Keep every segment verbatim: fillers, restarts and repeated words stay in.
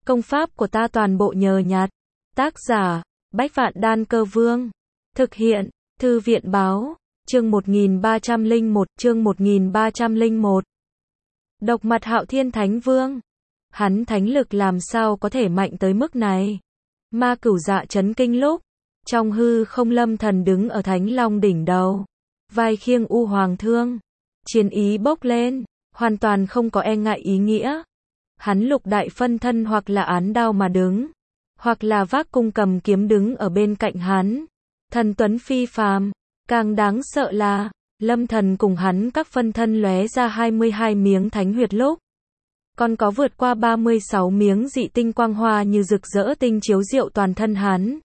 Công pháp của ta toàn bộ nhờ nhặt. Tác giả, Bách Vạn Đan Cơ Vương. Thực hiện, Thư viện Báo, chương một nghìn ba trăm lẻ một, chương một nghìn ba trăm lẻ một. Độc Mạt Hạo Thiên Thánh Vương. Hắn thánh lực làm sao có thể mạnh tới mức này? Ma Cửu Dạ chấn kinh lúc, trong hư không Lâm Thần đứng ở Thánh Long đỉnh đầu, vai khiêng U Hoàng thương, chiến ý bốc lên, hoàn toàn không có e ngại ý nghĩa. Hắn lục đại phân thân hoặc là án đao mà đứng, hoặc là vác cung cầm kiếm đứng ở bên cạnh hắn. Thần tuấn phi phàm, càng đáng sợ là, Lâm Thần cùng hắn các phân thân lóe ra hai mươi hai miếng thánh huyệt lúc, còn có vượt qua ba mươi sáu miếng dị tinh quang hoa như rực rỡ tinh chiếu diệu toàn thân hắn.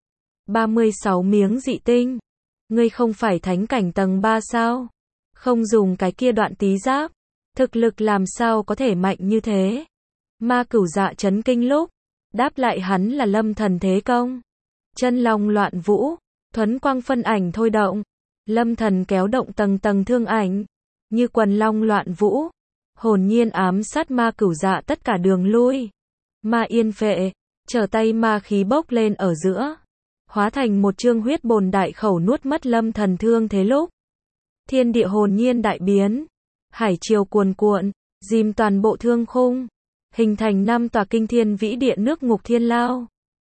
ba mươi sáu miếng dị tinh. Ngươi không phải thánh cảnh tầng ba sao? Không dùng cái kia đoạn tí giáp, thực lực làm sao có thể mạnh như thế? Ma Cửu Dạ chấn kinh lúc, đáp lại hắn là Lâm Thần thế công. Chân long loạn vũ, thuấn quang phân ảnh thôi động. Lâm Thần kéo động tầng tầng thương ảnh, như quần long loạn vũ, hồn nhiên ám sát Ma Cửu Dạ tất cả đường lui. Ma yên phệ, trở tay ma khí bốc lên ở giữa, hóa thành một chương huyết bồn đại khẩu nuốt mất Lâm Thần thương thế lúc. Thiên địa hồn nhiên đại biến, hải triều cuồn cuộn, dìm toàn bộ thương khung, hình thành năm tòa kinh thiên vĩ địa nước ngục thiên lao,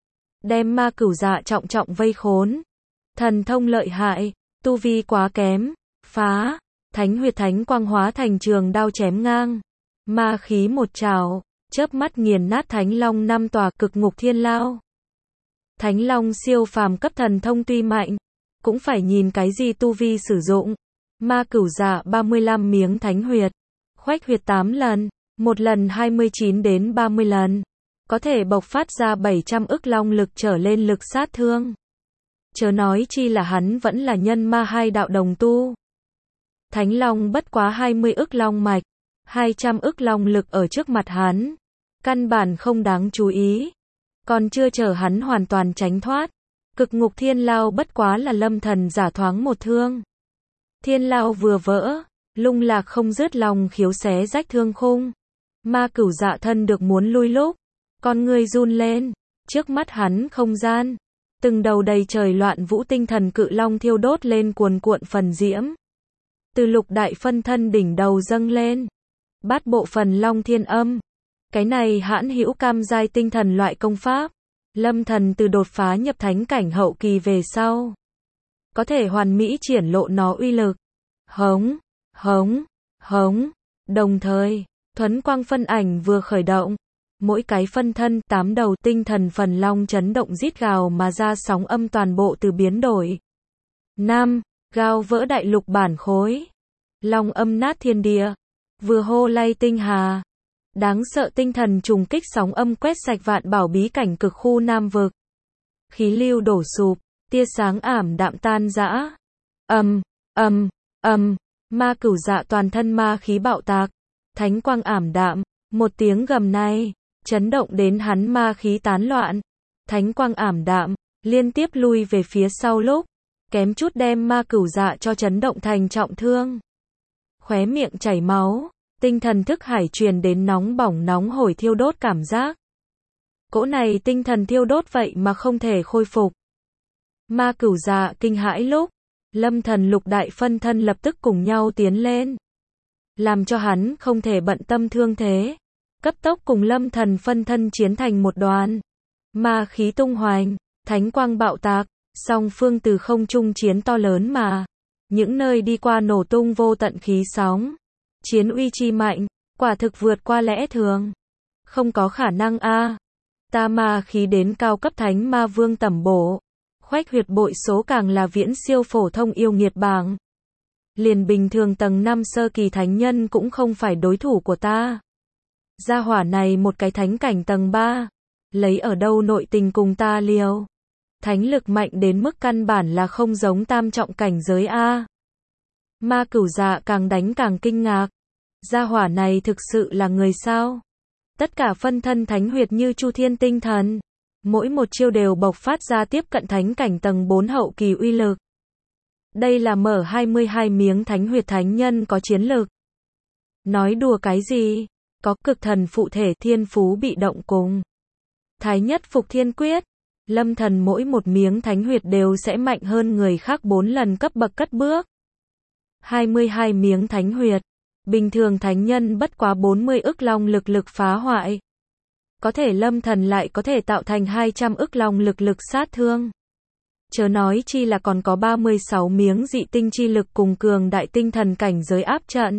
đem Ma Cửu Dạ trọng trọng vây khốn. Thần thông lợi hại, tu vi quá kém, phá, thánh huyệt thánh quang hóa thành trường đao chém ngang, ma khí một trảo, chớp mắt nghiền nát Thánh Long năm tòa cực ngục thiên lao. Thánh Long siêu phàm cấp thần thông tuy mạnh, cũng phải nhìn cái gì tu vi sử dụng. Ma Cửu Dạ ba mươi lăm miếng thánh huyệt, khoách huyệt tám lần, một lần hai mươi chín đến ba mươi lần, có thể bộc phát ra bảy trăm ức long lực trở lên lực sát thương. Chớ nói chi là hắn vẫn là nhân ma hai đạo đồng tu. Thánh Long bất quá hai mươi ức long mạch, hai trăm ức long lực ở trước mặt hắn, căn bản không đáng chú ý. Còn chưa chờ hắn hoàn toàn tránh thoát, cực ngục thiên lao bất quá là Lâm Thần giả thoáng một thương. Thiên lao vừa vỡ, lung lạc không dứt lòng khiếu xé rách thương khung. Ma Cửu Dạ thân được muốn lui lúc, con người run lên, trước mắt hắn không gian, từng đầu đầy trời loạn vũ tinh thần cự long thiêu đốt lên cuồn cuộn phần diễm. Từ lục đại phân thân đỉnh đầu dâng lên, bát bộ phần long thiên âm. Cái này hãn hữu cam giai tinh thần loại công pháp, Lâm Thần từ đột phá nhập thánh cảnh hậu kỳ về sau, có thể hoàn mỹ triển lộ nó uy lực. Hống, hống, hống. Đồng thời, thuấn quang phân ảnh vừa khởi động, mỗi cái phân thân tám đầu tinh thần phần long chấn động rít gào mà ra sóng âm toàn bộ từ biến đổi. Năm, gào vỡ đại lục bản khối. Long âm nát thiên địa, vừa hô lay tinh hà. Đáng sợ tinh thần trùng kích sóng âm quét sạch vạn bảo bí cảnh cực khu Nam vực. Khí lưu đổ sụp, tia sáng ảm đạm tan rã. Ầm, ầm, ầm, Ma Cửu Dạ toàn thân ma khí bạo tạc, thánh quang ảm đạm, một tiếng gầm này, chấn động đến hắn ma khí tán loạn. Thánh quang ảm đạm, liên tiếp lui về phía sau lúc, kém chút đem Ma Cửu Dạ cho chấn động thành trọng thương. Khóe miệng chảy máu. Tinh thần thức hải truyền đến nóng bỏng nóng hổi thiêu đốt cảm giác. Cỗ này tinh thần thiêu đốt vậy mà không thể khôi phục. Ma Cửu Dạ kinh hãi lúc, Lâm Thần lục đại phân thân lập tức cùng nhau tiến lên, làm cho hắn không thể bận tâm thương thế, cấp tốc cùng Lâm Thần phân thân chiến thành một đoàn. Ma khí tung hoành, thánh quang bạo tạc, song phương từ không trung chiến to lớn mà, những nơi đi qua nổ tung vô tận khí sóng. Chiến uy chi mạnh, quả thực vượt qua lẽ thường. Không có khả năng a. À. Ta ma khí đến cao cấp thánh ma vương tẩm bổ. Khoách huyệt bội số càng là viễn siêu phổ thông yêu nghiệt bảng. Liền bình thường tầng năm sơ kỳ thánh nhân cũng không phải đối thủ của ta. Gia hỏa này một cái thánh cảnh tầng ba. Lấy ở đâu nội tình cùng ta liều. Thánh lực mạnh đến mức căn bản là không giống tam trọng cảnh giới a. À. Ma Cửu Dạ càng đánh càng kinh ngạc. Gia hỏa này thực sự là người sao? Tất cả phân thân thánh huyệt như Chu Thiên tinh thần, mỗi một chiêu đều bộc phát ra tiếp cận thánh cảnh tầng bốn hậu kỳ uy lực. Đây là mở hai mươi hai miếng thánh huyệt thánh nhân có chiến lực. Nói đùa cái gì? Có cực thần phụ thể thiên phú bị động cùng Thái nhất phục thiên quyết. Lâm thần mỗi một miếng thánh huyệt đều sẽ mạnh hơn người khác bốn lần cấp bậc cất bước. hai mươi hai miếng thánh huyệt. Bình thường thánh nhân bất quá bốn mươi ức long lực lực phá hoại. Có thể lâm thần lại có thể tạo thành hai trăm ức long lực lực sát thương. Chớ nói chi là còn có ba mươi sáu miếng dị tinh chi lực cùng cường đại tinh thần cảnh giới áp trận.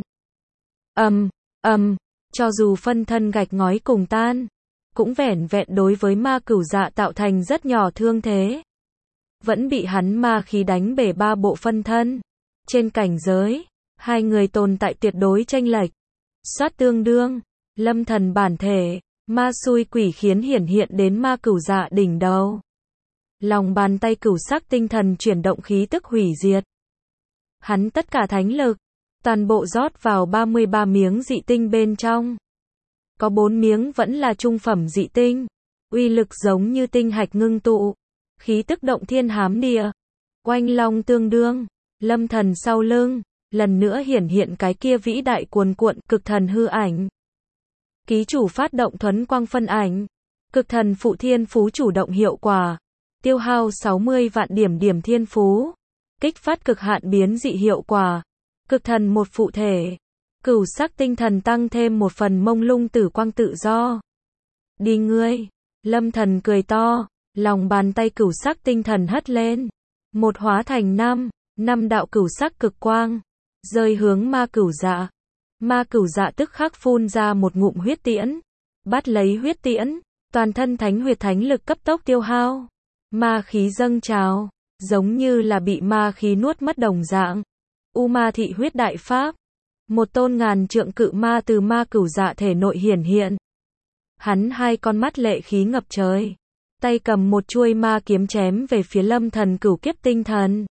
Ầm, ầm, cho dù phân thân gạch ngói cùng tan, cũng vẻn vẹn đối với ma cửu dạ tạo thành rất nhỏ thương thế. Vẫn bị hắn ma khí đánh bể ba bộ phân thân. Trên cảnh giới, hai người tồn tại tuyệt đối chênh lệch. Sát tương đương, lâm thần bản thể, ma xui quỷ khiến hiển hiện đến ma cửu dạ đỉnh đầu. Lòng bàn tay cửu sắc tinh thần chuyển động khí tức hủy diệt. Hắn tất cả thánh lực, toàn bộ rót vào ba mươi ba miếng dị tinh bên trong. Có bốn miếng vẫn là trung phẩm dị tinh, uy lực giống như tinh hạch ngưng tụ, khí tức động thiên hám địa. Oanh long tương đương, lâm thần sau lưng, lần nữa hiển hiện cái kia vĩ đại cuồn cuộn cực thần hư ảnh. Ký chủ phát động thuấn quang phân ảnh, cực thần phụ thiên phú chủ động hiệu quả, tiêu hao sáu mươi vạn điểm điểm thiên phú, kích phát cực hạn biến dị hiệu quả, cực thần một phụ thể, cửu sắc tinh thần tăng thêm một phần mông lung tử quang tự do. Đi ngươi, lâm thần cười to, lòng bàn tay cửu sắc tinh thần hất lên, một hóa thành năm, năm đạo cửu sắc cực quang, rơi hướng ma cửu dạ. Ma cửu dạ tức khắc phun ra một ngụm huyết tiễn, bắt lấy huyết tiễn, toàn thân thánh huyệt thánh lực cấp tốc tiêu hao, ma khí dâng trào, giống như là bị ma khí nuốt mất đồng dạng. U ma thị huyết đại pháp, một tôn ngàn trượng cự ma từ ma cửu dạ thể nội hiển hiện. Hắn hai con mắt lệ khí ngập trời, tay cầm một chuôi ma kiếm chém về phía lâm thần cửu kiếp tinh thần.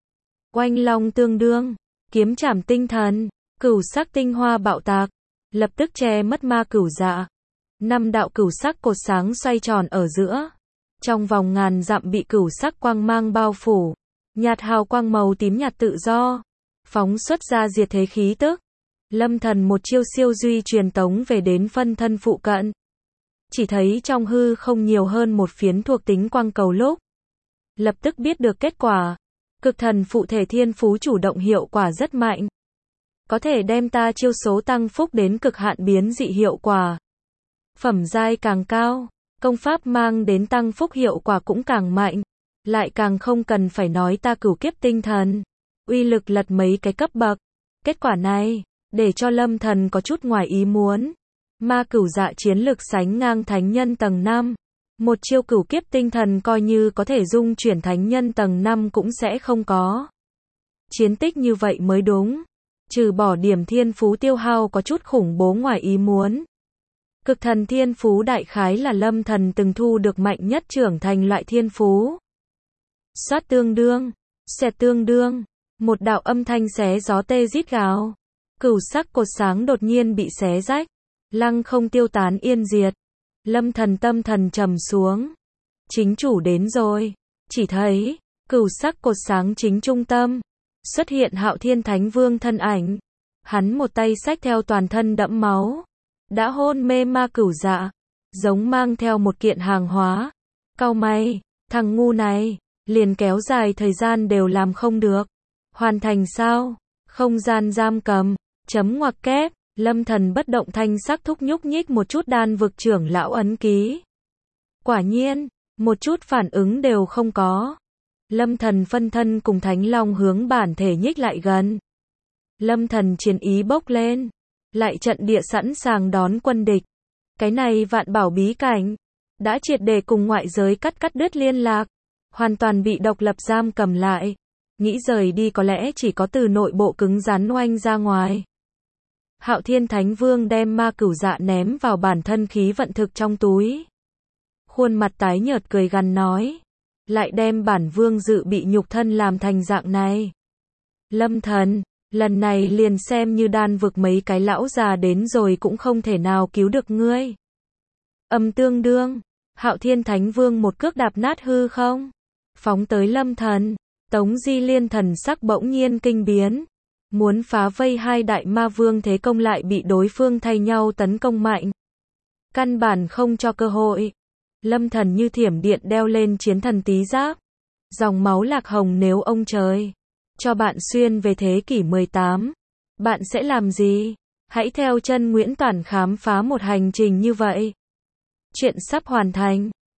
Oanh long tương đương, kiếm chảm tinh thần, cửu sắc tinh hoa bạo tạc, lập tức che mất ma cửu dạ. Năm đạo cửu sắc cột sáng xoay tròn ở giữa, trong vòng ngàn dặm bị cửu sắc quang mang bao phủ, nhạt hào quang màu tím nhạt tự do, phóng xuất ra diệt thế khí tức. Lâm thần một chiêu siêu duy truyền tống về đến phân thân phụ cận. Chỉ thấy trong hư không nhiều hơn một phiến thuộc tính quang cầu lúc. Lập tức biết được kết quả. Cực thần phụ thể thiên phú chủ động hiệu quả rất mạnh. Có thể đem ta chiêu số tăng phúc đến cực hạn biến dị hiệu quả. Phẩm giai càng cao, công pháp mang đến tăng phúc hiệu quả cũng càng mạnh. Lại càng không cần phải nói ta cửu kiếp tinh thần. Uy lực lật mấy cái cấp bậc. Kết quả này, để cho lâm thần có chút ngoài ý muốn. Ma cửu dạ chiến lực sánh ngang thánh nhân tầng năm. Một chiêu cửu kiếp tinh thần coi như có thể dung chuyển thánh nhân tầng năm cũng sẽ không có. Chiến tích như vậy mới đúng. Trừ bỏ điểm thiên phú tiêu hao có chút khủng bố ngoài ý muốn. Cực thần thiên phú đại khái là lâm thần từng thu được mạnh nhất trưởng thành loại thiên phú. Sát tương đương, xẹt tương đương, một đạo âm thanh xé gió tê rít gào. Cửu sắc cột sáng đột nhiên bị xé rách, lăng không tiêu tán yên diệt. Lâm thần tâm thần trầm xuống. Chính chủ đến rồi. Chỉ thấy, cửu sắc cột sáng chính trung tâm, xuất hiện Hạo Thiên Thánh Vương thân ảnh. Hắn một tay xách theo toàn thân đẫm máu, đã hôn mê ma cửu dạ, giống mang theo một kiện hàng hóa. Cau mày, thằng ngu này, liền kéo dài thời gian đều làm không được. Hoàn thành sao? Không gian giam cầm, chấm ngoặc kép, lâm thần bất động thanh sắc thúc nhúc nhích một chút đan vực trưởng lão ấn ký. Quả nhiên, một chút phản ứng đều không có. Lâm thần phân thân cùng thánh long hướng bản thể nhích lại gần. Lâm thần chiến ý bốc lên, lại trận địa sẵn sàng đón quân địch. Cái này vạn bảo bí cảnh, đã triệt để cùng ngoại giới cắt cắt đứt liên lạc, hoàn toàn bị độc lập giam cầm lại. Nghĩ rời đi có lẽ chỉ có từ nội bộ cứng rắn oanh ra ngoài. Hạo Thiên Thánh Vương đem ma cửu dạ ném vào bản thân khí vận thực trong túi. Khuôn mặt tái nhợt cười gằn nói. Lại đem bản vương dự bị nhục thân làm thành dạng này. Lâm thần, lần này liền xem như đan vực mấy cái lão già đến rồi cũng không thể nào cứu được ngươi. Âm tương đương, Hạo Thiên Thánh Vương một cước đạp nát hư không, phóng tới lâm thần. Tống Di Liên thần sắc bỗng nhiên kinh biến. Muốn phá vây hai đại ma vương thế công lại bị đối phương thay nhau tấn công mạnh. Căn bản không cho cơ hội. Lâm Thần như thiểm điện đeo lên chiến thần tí giáp. Dòng máu lạc hồng nếu ông trời cho bạn xuyên về thế kỷ mười tám, bạn sẽ làm gì? Hãy theo chân Nguyễn Toản khám phá một hành trình như vậy. Chuyện sắp hoàn thành.